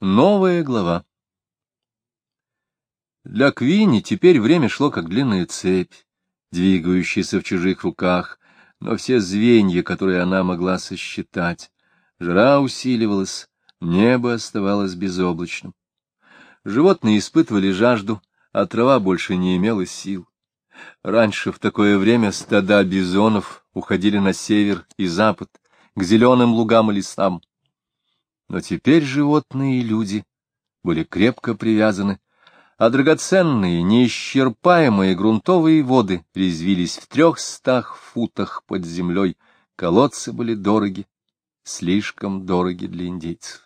Новая глава. Для Квинни теперь время шло как длинная цепь, двигающаяся в чужих руках, но все звенья, которые она могла сосчитать. Жара усиливалась, небо оставалось безоблачным. Животные испытывали жажду, а трава больше не имела сил. Раньше в такое время стада бизонов уходили на север и запад, к зеленым лугам и лесам. Но теперь животные и люди были крепко привязаны, а драгоценные, неисчерпаемые грунтовые воды резвились в 300 футах под землей. Колодцы были дороги, слишком дороги для индейцев.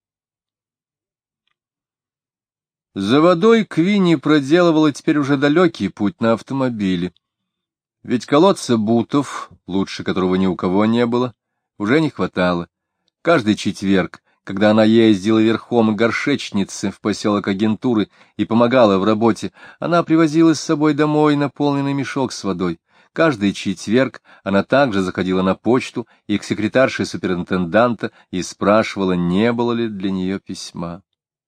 За водой Квинни проделывала теперь уже далекий путь на автомобиле. Ведь колодца Бутов, лучше которого ни у кого не было, уже не хватало. Каждый четверг, когда она ездила верхом к горшечнице в поселок Агентуры и помогала в работе, она привозила с собой домой наполненный мешок с водой. Каждый четверг она также заходила на почту и к секретарше суперинтенданта и спрашивала, не было ли для нее письма.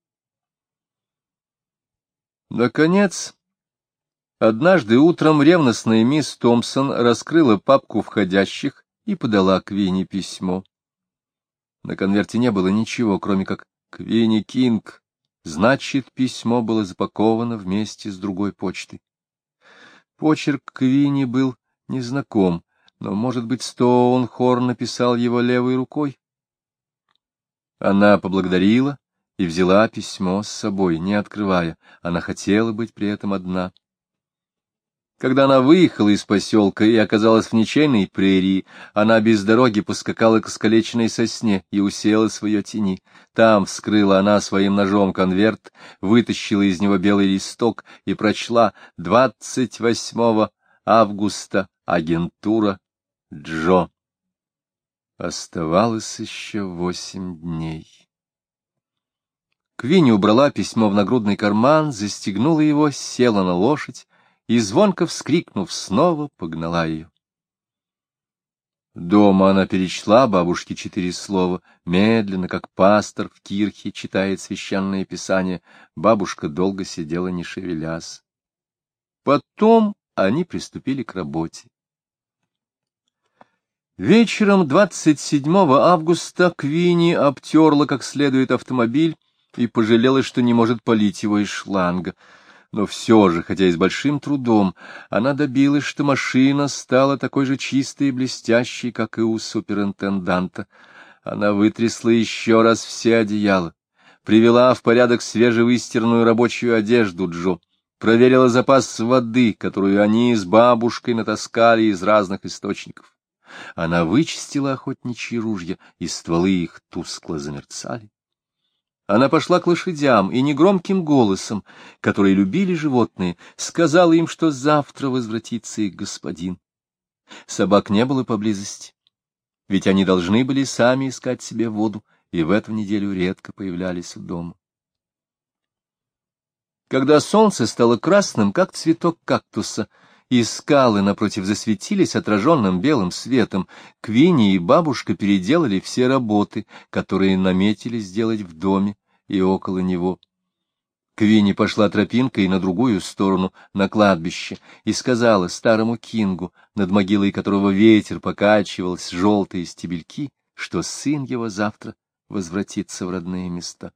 Наконец, однажды утром ревностная мисс Томпсон раскрыла папку входящих и подала Квинни письмо. На конверте не было ничего, кроме как «Квинни Кинг». Значит, письмо было запаковано вместе с другой почтой. Почерк Квинни был незнаком, но, может быть, Стоунхорн написал его левой рукой. Она поблагодарила и взяла письмо с собой, не открывая. Она хотела быть при этом одна. Когда она выехала из поселка и оказалась в ничейной прерии, она без дороги поскакала к искалеченной сосне и уселась в ее тени. Там вскрыла она своим ножом конверт, вытащила из него белый листок и прочла 28 августа, агентура Джо. Оставалось еще 8 дней. Квинни убрала письмо в нагрудный карман, застегнула его, села на лошадь и, звонко вскрикнув, снова погнала ее. Дома она перечла бабушке 4 слова, медленно, как пастор в кирхе читает священное писание. Бабушка долго сидела, не шевелясь. Потом они приступили к работе. Вечером 27 августа Квинни обтерла как следует автомобиль и пожалела, что не может полить его из шланга. Но все же, хотя и с большим трудом, она добилась, что машина стала такой же чистой и блестящей, как и у суперинтенданта. Она вытрясла еще раз все одеяла, привела в порядок свежевыстиранную рабочую одежду Джо, проверила запас воды, которую они с бабушкой натаскали из разных источников. Она вычистила охотничьи ружья, и стволы их тускло замерцали. Она пошла к лошадям и негромким голосом, который любили животные, сказала им, что завтра возвратится их господин. Собак не было поблизости, ведь они должны были сами искать себе воду, и в эту неделю редко появлялись у дома. Когда солнце стало красным, как цветок кактуса, и скалы напротив засветились отраженным белым светом, Квинни и бабушка переделали все работы, которые наметили сделать в доме и около него. Квинни пошла тропинкой на другую сторону, на кладбище, и сказала старому Кингу, над могилой которого ветер покачивал желтые стебельки, что сын его завтра возвратится в родные места.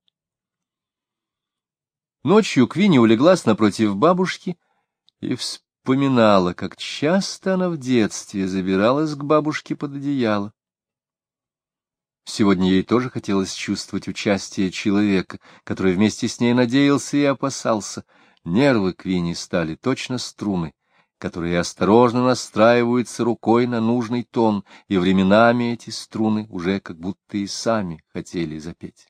Ночью Квинни улеглась напротив бабушки и вспоминала, как часто она в детстве забиралась к бабушке под одеяло. Сегодня ей тоже хотелось чувствовать участие человека, который вместе с ней надеялся и опасался. Нервы Квинни стали точно струны, которые осторожно настраиваются рукой на нужный тон, и временами эти струны уже как будто и сами хотели запеть.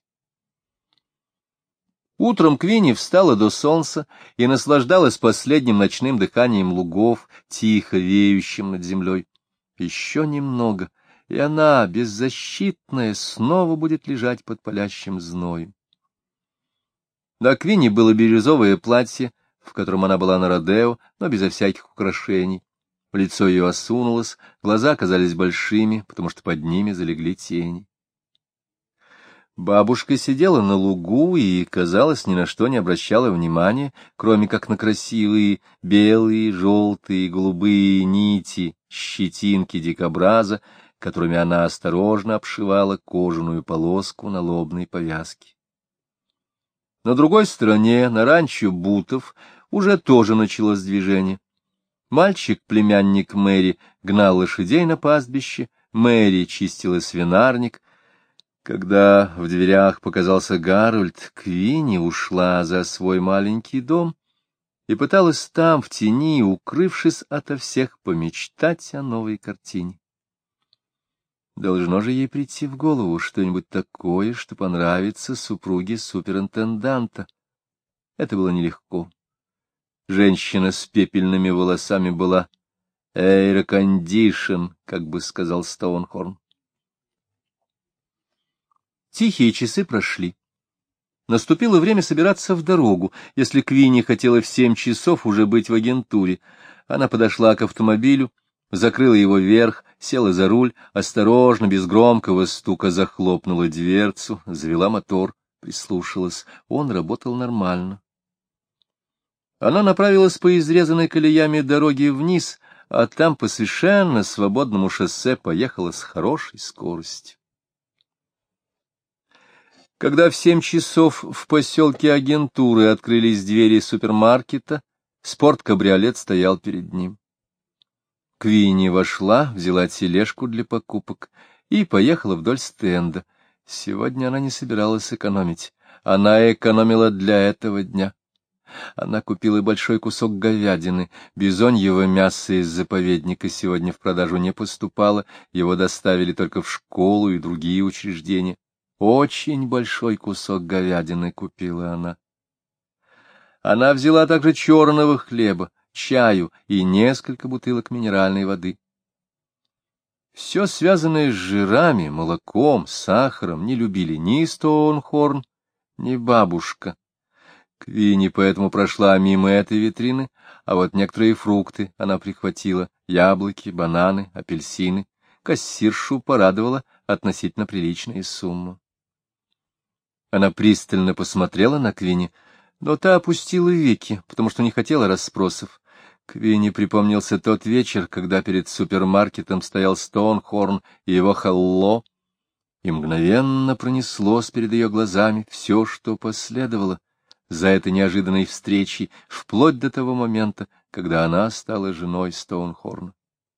Утром Квинни встала до солнца и наслаждалась последним ночным дыханием лугов, тихо веющим над землей. Еще немного, и она, беззащитная, снова будет лежать под палящим зноем. На Квинни было бирюзовое платье, в котором она была на родео, но безо всяких украшений. Лицо ее осунулось, глаза казались большими, потому что под ними залегли тени. Бабушка сидела на лугу и, казалось, ни на что не обращала внимания, кроме как на красивые белые, желтые, голубые нити, щетинки дикобраза, которыми она осторожно обшивала кожаную полоску на лобной повязке. На другой стороне, на ранчо Бутов, уже тоже началось движение. Мальчик-племянник Мэри гнал лошадей на пастбище, Мэри чистила свинарник. Когда в дверях показался Гарольд, Квинни ушла за свой маленький дом и пыталась там, в тени, укрывшись ото всех, помечтать о новой картине. Должно же ей прийти в голову что-нибудь такое, что понравится супруге суперинтенданта. Это было нелегко. Женщина с пепельными волосами была «эйр-кондишн», как бы сказал Стоунхорн. Тихие часы прошли. Наступило время собираться в дорогу, если Квинни хотела в 7 часов уже быть в агентуре. Она подошла к автомобилю, закрыла его вверх, села за руль, осторожно, без громкого стука захлопнула дверцу, завела мотор, прислушалась. Он работал нормально. Она направилась по изрезанной колеями дороге вниз, а там по совершенно свободному шоссе поехала с хорошей скоростью. Когда в 7 часов в поселке Агентуры открылись двери супермаркета, спорткабриолет стоял перед ним. Квинни вошла, взяла тележку для покупок и поехала вдоль стенда. Сегодня она не собиралась экономить. Она экономила для этого дня. Она купила большой кусок говядины. Бизоньего мяса из заповедника сегодня в продажу не поступало, его доставили только в школу и другие учреждения. Очень большой кусок говядины купила она. Она взяла также черного хлеба, чаю и несколько бутылок минеральной воды. Все связанное с жирами, молоком, сахаром не любили ни Стоунхорн, ни бабушка. Квинни поэтому прошла мимо этой витрины, а вот некоторые фрукты она прихватила — яблоки, бананы, апельсины. Кассиршу порадовала относительно приличная сумма. Она пристально посмотрела на Квинни, но та опустила веки, потому что не хотела расспросов. Квинни припомнился тот вечер, когда перед супермаркетом стоял Стоунхорн и его Халло, и мгновенно пронеслось перед ее глазами все, что последовало за этой неожиданной встречей, вплоть до того момента, когда она стала женой Стоунхорна.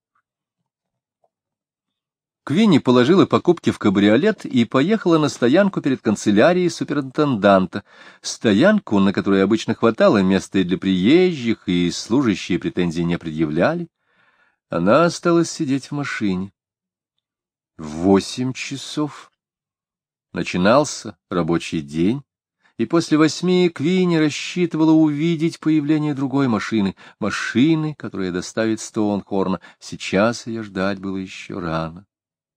Квинни положила покупки в кабриолет и поехала на стоянку перед канцелярией суперинтенданта, стоянку, на которой обычно хватало места и для приезжих, и служащие претензий не предъявляли. Она осталась сидеть в машине. В 8 часов начинался рабочий день, и после 8 Квинни рассчитывала увидеть появление другой машины, которая доставит Стоунхорна. Сейчас ее ждать было еще рано.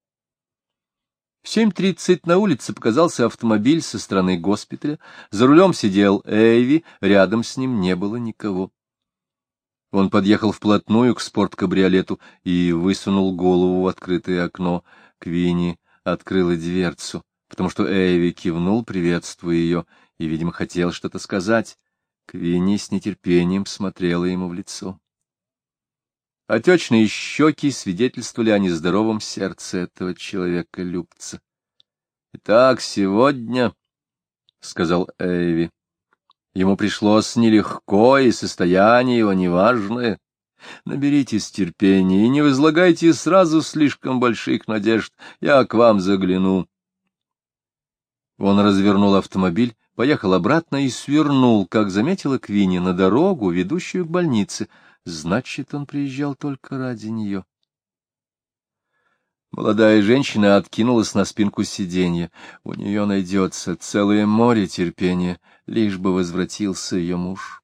В 7:30 на улице показался автомобиль со стороны госпиталя. За рулем сидел Эйви, рядом с ним не было никого. Он подъехал вплотную к спорткабриолету и высунул голову в открытое окно. Квинни открыла дверцу, потому что Эйви кивнул, приветствуя ее, и, видимо, хотел что-то сказать. Квинни с нетерпением смотрела ему в лицо. Отечные щеки свидетельствовали о нездоровом сердце этого человека-любца. — Итак, сегодня, — сказал Эйви, — ему пришлось нелегко, и состояние его неважное. Наберитесь терпения и не возлагайте сразу слишком больших надежд. Я к вам загляну. Он развернул автомобиль, поехал обратно и свернул, как заметила Квинни, на дорогу, ведущую к больнице. Значит, он приезжал только ради нее. Молодая женщина откинулась на спинку сиденья. У нее найдется целое море терпения, лишь бы возвратился ее муж.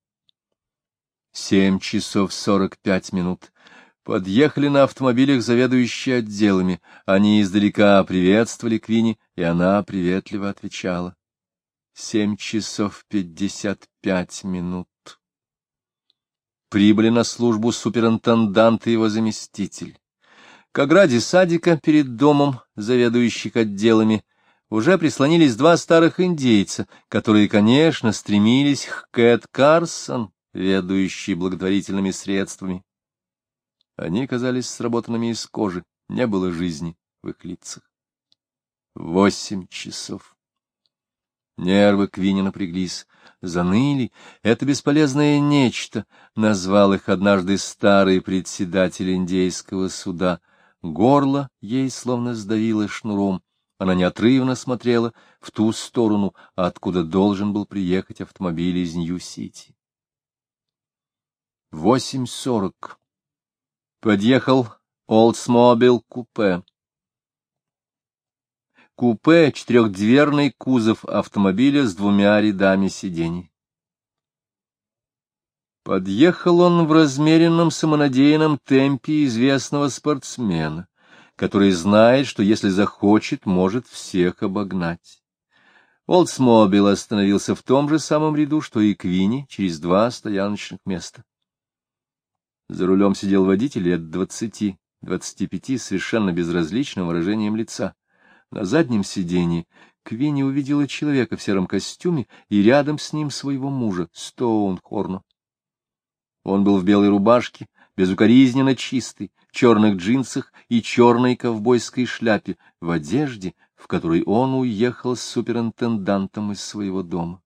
7 часов 45 минут. Подъехали на автомобилях заведующие отделами. Они издалека приветствовали Квинни, и она приветливо отвечала. 7 часов 55 минут. Прибыли на службу суперинтендант и его заместитель. К ограде садика перед домом заведующих отделами уже прислонились два старых индейца, которые, конечно, стремились к Кэт Карсон, ведающей благотворительными средствами. Они казались сработанными из кожи, не было жизни в их лицах. 8 часов. Нервы Квинни напряглись, заныли. Это бесполезное нечто, назвал их однажды старый председатель индейского суда. Горло ей словно сдавило шнуром. Она неотрывно смотрела в ту сторону, откуда должен был приехать автомобиль из Нью-Сити. 8:40. Подъехал Олдсмобил-купе. Купе — четырехдверный кузов автомобиля с двумя рядами сидений. Подъехал он в размеренном самонадеянном темпе известного спортсмена, который знает, что если захочет, может всех обогнать. Олдсмобил остановился в том же самом ряду, что и Квинни, через 2 стояночных места. За рулем сидел водитель лет 20-25 с совершенно безразличным выражением лица. На заднем сиденье Квинни увидела человека в сером костюме и рядом с ним своего мужа, Стоунхорна. Он был в белой рубашке, безукоризненно чистый, в черных джинсах и черной ковбойской шляпе, в одежде, в которой он уехал с суперинтендантом из своего дома.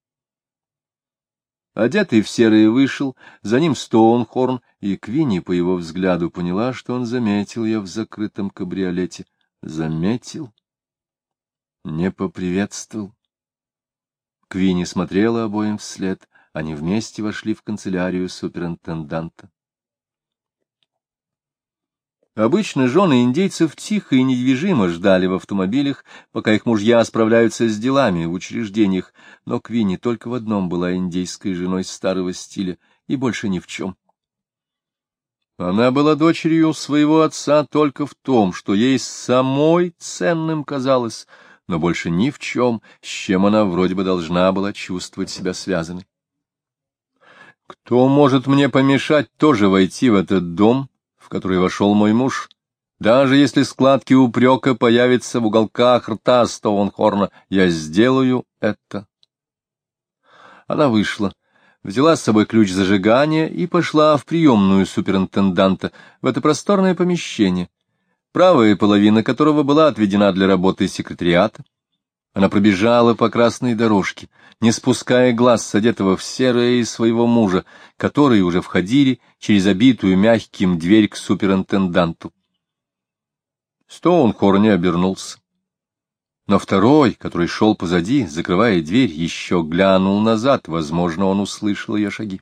Одетый в серое вышел, за ним Стоунхорн, и Квинни по его взгляду поняла, что он заметил ее в закрытом кабриолете. Заметил, не поприветствовал. Квинни смотрела обоим вслед, они вместе вошли в канцелярию суперинтенданта. Обычно жены индейцев тихо и недвижимо ждали в автомобилях, пока их мужья справляются с делами в учреждениях, но Квинни только в одном была индейской женой старого стиля, и больше ни в чем. Она была дочерью своего отца только в том, что ей самой ценным казалось, но больше ни в чем, с чем она вроде бы должна была чувствовать себя связанной. Кто может мне помешать тоже войти в этот дом, в который вошел мой муж, даже если складки упрека появятся в уголках рта Стоунхорна, я сделаю это. Она вышла, взяла с собой ключ зажигания и пошла в приемную суперинтенданта, в это просторное помещение, правая половина которого была отведена для работы секретариата. Она пробежала по красной дорожке, не спуская глаз с одетого в серое и своего мужа, которые уже входили через обитую мягким дверь к суперинтенданту. Стоунхорн не обернулся. Но второй, который шел позади, закрывая дверь, еще глянул назад, возможно, он услышал ее шаги.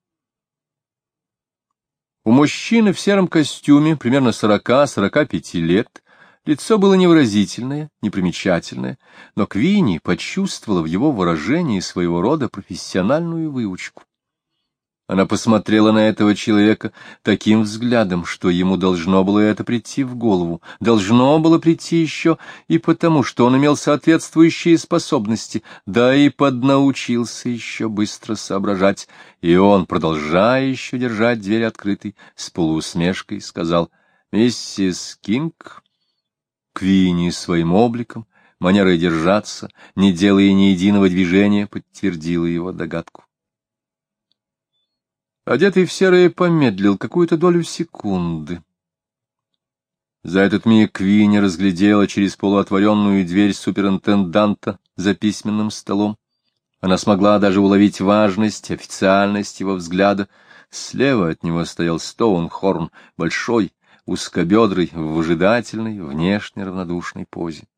У мужчины в сером костюме, примерно 40-45 лет, лицо было невыразительное, непримечательное, но Квинни почувствовала в его выражении своего рода профессиональную выучку. Она посмотрела на этого человека таким взглядом, что ему должно было это прийти в голову, должно было прийти еще и потому, что он имел соответствующие способности, да и поднаучился еще быстро соображать, и он, продолжая еще держать дверь открытой, с полуусмешкой сказал: «Миссис Кинг». Квинни своим обликом, манерой держаться, не делая ни единого движения, подтвердила его догадку. Одетый в серое помедлил какую-то долю секунды. За этот миг Квинни разглядела через полуотворенную дверь суперинтенданта за письменным столом. Она смогла даже уловить важность, официальность его взгляда. Слева от него стоял Стоунхорн, большой, узкобедрый, в выжидательной, внешне равнодушной позе.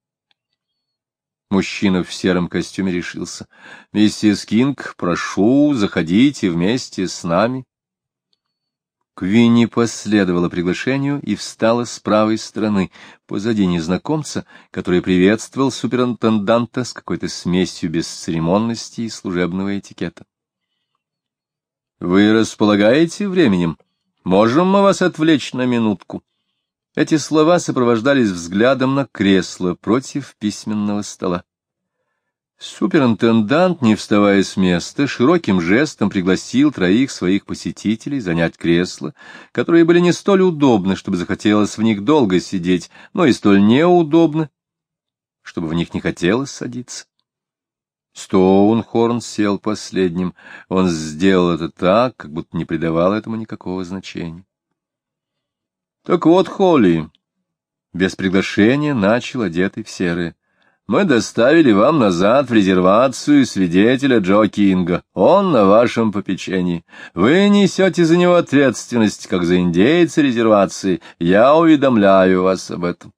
Мужчина в сером костюме решился. — Миссис Кинг, прошу, заходите вместе с нами. Квинни последовала приглашению и встала с правой стороны, позади незнакомца, который приветствовал суперинтенданта с какой-то смесью бесцеремонности и служебного этикета. — Вы располагаете временем? Можем мы вас отвлечь на минутку? Эти слова сопровождались взглядом на кресло против письменного стола. Суперинтендант, не вставая с места, широким жестом пригласил троих своих посетителей занять кресла, которые были не столь удобны, чтобы захотелось в них долго сидеть, но и столь неудобны, чтобы в них не хотелось садиться. Стоунхорн сел последним. Он сделал это так, как будто не придавал этому никакого значения. — Так вот, Холли, — без приглашения начал одетый в серое, — мы доставили вам назад в резервацию свидетеля Джо Кинга. Он на вашем попечении. Вы несете за него ответственность, как за индейца резервации. Я уведомляю вас об этом.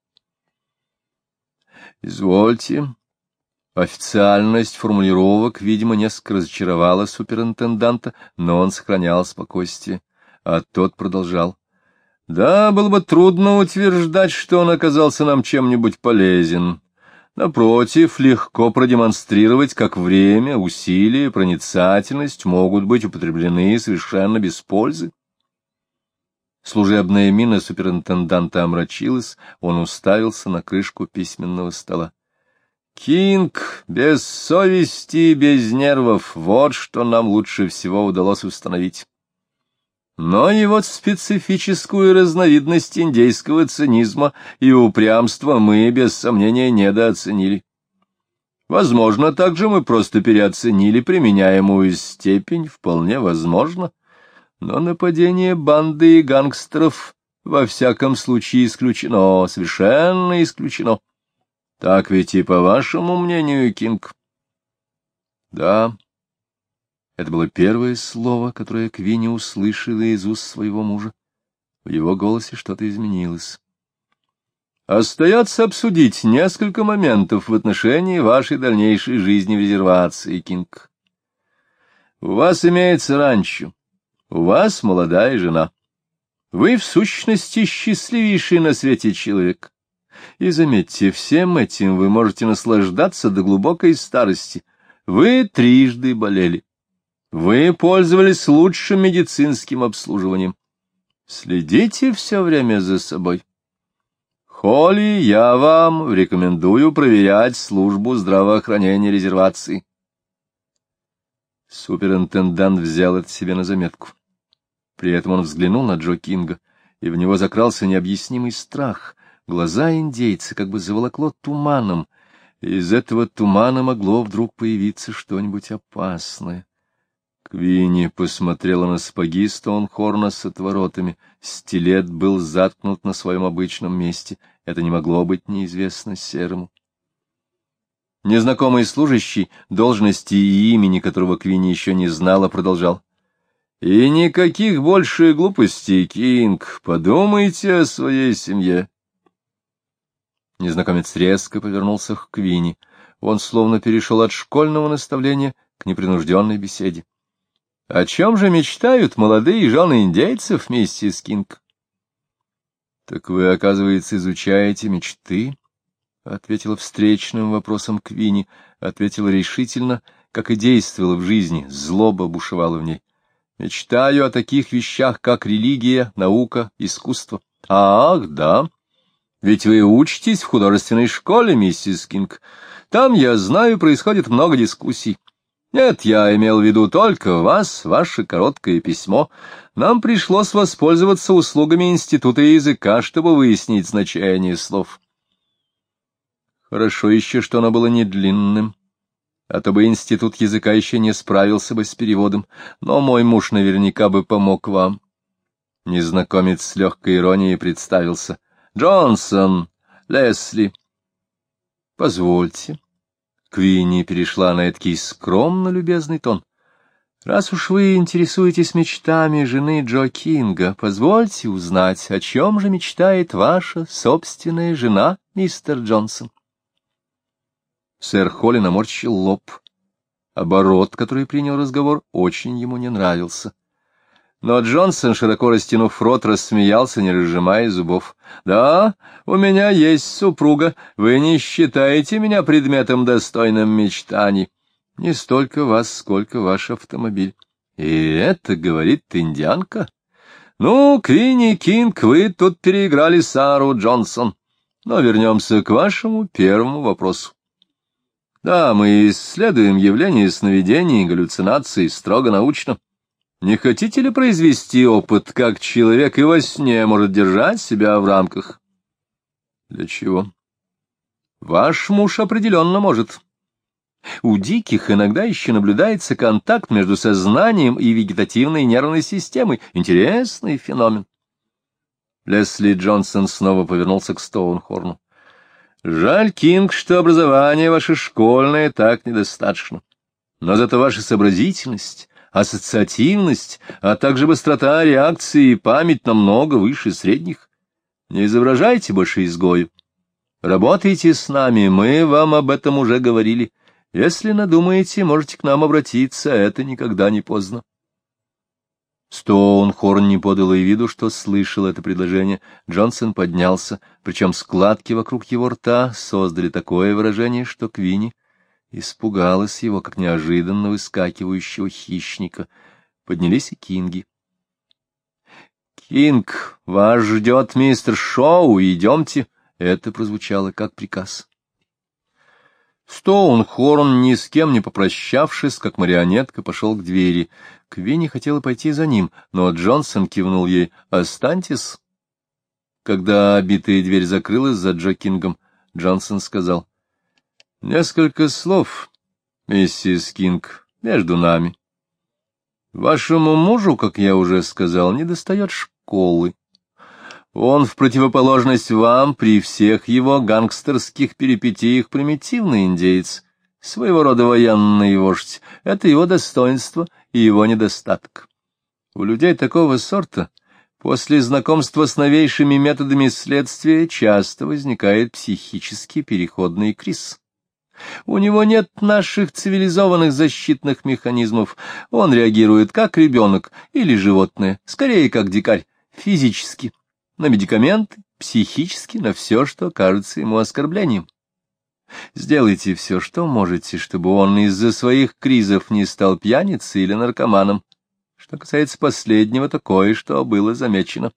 — Извольте. Официальность формулировок, видимо, несколько разочаровала суперинтенданта, но он сохранял спокойствие, а тот продолжал. Да, было бы трудно утверждать, что он оказался нам чем-нибудь полезен. Напротив, легко продемонстрировать, как время, усилия, проницательность могут быть употреблены совершенно без пользы. Служебная мина суперинтенданта омрачилась, он уставился на крышку письменного стола. Кинг без совести и без нервов — вот что нам лучше всего удалось установить. Но и вот специфическую разновидность индейского цинизма и упрямства мы, без сомнения, недооценили. Возможно, также мы просто переоценили применяемую степень, вполне возможно, но нападение банды и гангстеров во всяком случае исключено, совершенно исключено. Так ведь и по вашему мнению, Кинг? Да. Это было первое слово, которое Квинни услышала из уст своего мужа. В его голосе что-то изменилось. Остается обсудить несколько моментов в отношении вашей дальнейшей жизни в резервации, Кинг. У вас имеется ранчо, у вас молодая жена. Вы, в сущности, счастливейший на свете человек. И заметьте, всем этим вы можете наслаждаться до глубокой старости. Вы трижды болели. Вы пользовались лучшим медицинским обслуживанием. Следите все время за собой. Холли, я вам рекомендую проверять службу здравоохранения резервации. Суперинтендант взял это себе на заметку. При этом он взглянул на Джо Кинга, и в него закрался необъяснимый страх. Глаза индейца как бы заволокло туманом, и из этого тумана могло вдруг появиться что-нибудь опасное. Квинни посмотрела на сапоги Стоунхорна с отворотами. Стилет был заткнут на своем обычном месте. Это не могло быть неизвестно Серому. Незнакомый служащий, должности и имени которого Квинни еще не знала, продолжал. — И никаких больше глупостей, Кинг. Подумайте о своей семье. Незнакомец резко повернулся к Квинни. Он словно перешел от школьного наставления к непринужденной беседе. — О чем же мечтают молодые жены индейцев, миссис Кинг? — Так вы, оказывается, изучаете мечты? — ответила встречным вопросом Квинни, ответила решительно, как и действовала в жизни, злоба бушевала в ней. — Мечтаю о таких вещах, как религия, наука, искусство. — Ах, да. Ведь вы учитесь в художественной школе, миссис Кинг. Там, я знаю, происходит много дискуссий. Нет, я имел в виду только вас, ваше короткое письмо. Нам пришлось воспользоваться услугами Института языка, чтобы выяснить значение слов. Хорошо еще, что оно было не длинным, а то бы Институт языка еще не справился бы с переводом, но мой муж наверняка бы помог вам. Незнакомец с легкой иронией представился. Джонсон, Лесли. Позвольте. Квинни перешла на эдакий скромно любезный тон. Раз уж вы интересуетесь мечтами жены Джо Кинга, позвольте узнать, о чем же мечтает ваша собственная жена, мистер Джонсон. Сэр Холли наморщил лоб. Оборот, который принял разговор, очень ему не нравился. Но Джонсон, широко растянув рот, рассмеялся, не разжимая зубов. — Да, у меня есть супруга. Вы не считаете меня предметом достойным мечтаний? Не столько вас, сколько ваш автомобиль. И это, говорит индианка. Ну, Квинни Кинг, вы тут переиграли Сару Джонсон. Но вернемся к вашему первому вопросу. Да, мы исследуем явление сновидений и галлюцинаций строго научно. Не хотите ли произвести опыт, как человек и во сне может держать себя в рамках? Для чего? Ваш муж определенно может. У диких иногда еще наблюдается контакт между сознанием и вегетативной нервной системой. Интересный феномен. Лесли Джонсон снова повернулся к Стоунхорну. Жаль, Кинг, что образование ваше школьное так недостаточно. Но зато ваша сообразительность, ассоциативность, а также быстрота реакции и память намного выше средних. Не изображайте больше изгою. Работайте с нами, мы вам об этом уже говорили. Если надумаете, можете к нам обратиться, это никогда не поздно. Стоунхорн не подал и виду, что слышал это предложение. Джонсон поднялся, причем складки вокруг его рта создали такое выражение, что Квинни испугалась его, как неожиданно выскакивающего хищника. Поднялись и Кинги. — Кинг, вас ждет мистер Шоу, идемте. Это прозвучало как приказ. Стоунхорн, ни с кем не попрощавшись, как марионетка, пошел к двери. Квинни хотела пойти за ним, но Джонсон кивнул ей: «Останьтесь». Когда обитая дверь закрылась за Джо Кингом, Джонсон сказал: «Несколько слов, миссис Кинг, между нами. Вашему мужу, как я уже сказал, недостает школы. Он, в противоположность вам, при всех его гангстерских перипетиях примитивный индеец, своего рода военный вождь. Это его достоинство и его недостаток. У людей такого сорта после знакомства с новейшими методами следствия часто возникает психический переходный криз. У него нет наших цивилизованных защитных механизмов. Он реагирует как ребенок или животное, скорее как дикарь, физически, на медикаменты, психически, на все, что кажется ему оскорблением. Сделайте все, что можете, чтобы он из-за своих кризов не стал пьяницей или наркоманом. Что касается последнего, то кое-что было замечено.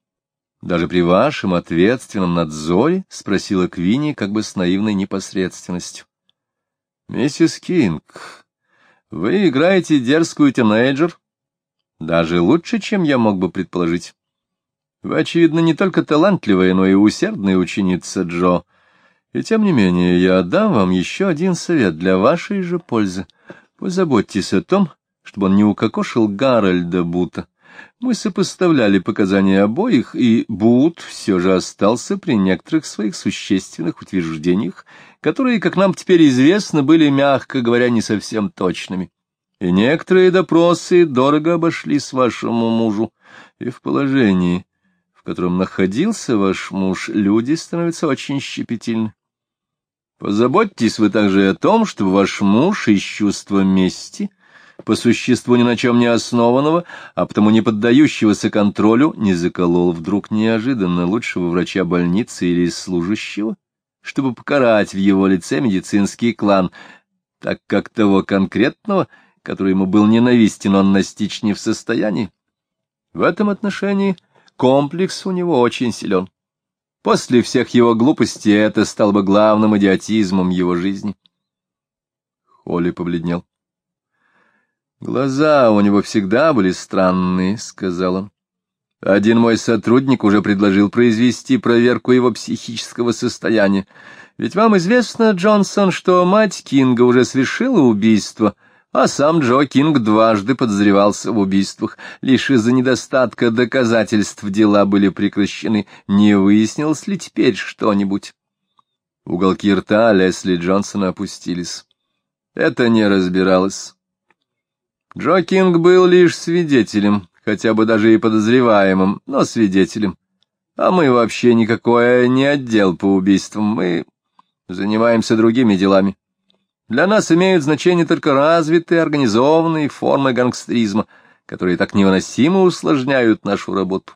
— Даже при вашем ответственном надзоре? — спросила Квинни как бы с наивной непосредственностью. — Миссис Кинг, вы играете дерзкую тинейджер, даже лучше, чем я мог бы предположить. Вы, очевидно, не только талантливая, но и усердная ученица, Джо. И тем не менее, я дам вам еще один совет для вашей же пользы. Позаботьтесь о том, чтобы он не укокошил Гарольда Бута. Мы сопоставляли показания обоих, и Бут все же остался при некоторых своих существенных утверждениях, которые, как нам теперь известно, были, мягко говоря, не совсем точными. И некоторые допросы дорого обошлись вашему мужу, и в положении, в котором находился ваш муж, люди становятся очень щепетильны. Позаботьтесь вы также о том, чтобы ваш муж из чувства мести, по существу ни на чем не основанного, а потому не поддающегося контролю, не заколол вдруг неожиданно лучшего врача больницы или служащего, чтобы покарать в его лице медицинский клан, так как того конкретного, который ему был ненавистен, он настичь не в состоянии. В этом отношении комплекс у него очень силен. После всех его глупостей это стало бы главным идиотизмом его жизни. Холли побледнел. «Глаза у него всегда были странные», — сказал он. «Один мой сотрудник уже предложил произвести проверку его психического состояния. Ведь вам известно, Джонсон, что мать Кинга уже совершила убийство, а сам Джо Кинг дважды подозревался в убийствах. Лишь из-за недостатка доказательств дела были прекращены. Не выяснилось ли теперь что-нибудь?» Уголки рта Лесли Джонсона опустились. Это не разбиралось. Джо Кинг был лишь свидетелем, хотя бы даже и подозреваемым, но свидетелем. А мы вообще никакой не отдел по убийствам, мы занимаемся другими делами. Для нас имеют значение только развитые, организованные формы гангстеризма, которые так невыносимо усложняют нашу работу.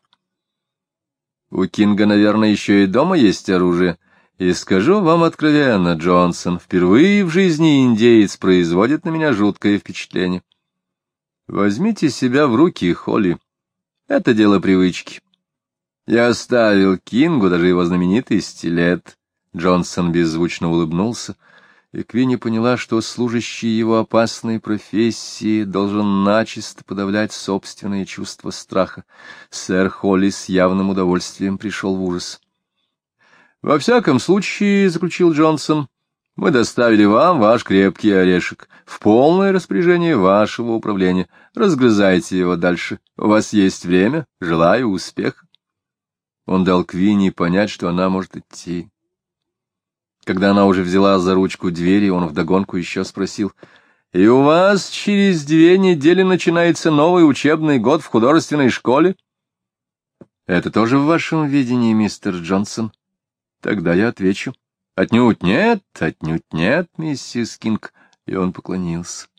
У Кинга, наверное, еще и дома есть оружие. И скажу вам откровенно, Джонсон, впервые в жизни индеец производит на меня жуткое впечатление. Возьмите себя в руки, Холли. Это дело привычки. Я оставил Кингу даже его знаменитый стилет. Джонсон беззвучно улыбнулся, и Квинни поняла, что служащий его опасной профессии должен начисто подавлять собственные чувства страха. Сэр Холли с явным удовольствием пришел в ужас. Во всяком случае, — заключил Джонсон, — мы доставили вам ваш крепкий орешек в полное распоряжение вашего управления. Разгрызайте его дальше. У вас есть время. Желаю успеха. Он дал Квинни понять, что она может идти. Когда она уже взяла за ручку двери, он вдогонку еще спросил: «И у вас через 2 недели начинается новый учебный год в художественной школе?» «Это тоже в вашем видении, мистер Джонсон?» «Тогда я отвечу: отнюдь нет, миссис Кинг». И он поклонился.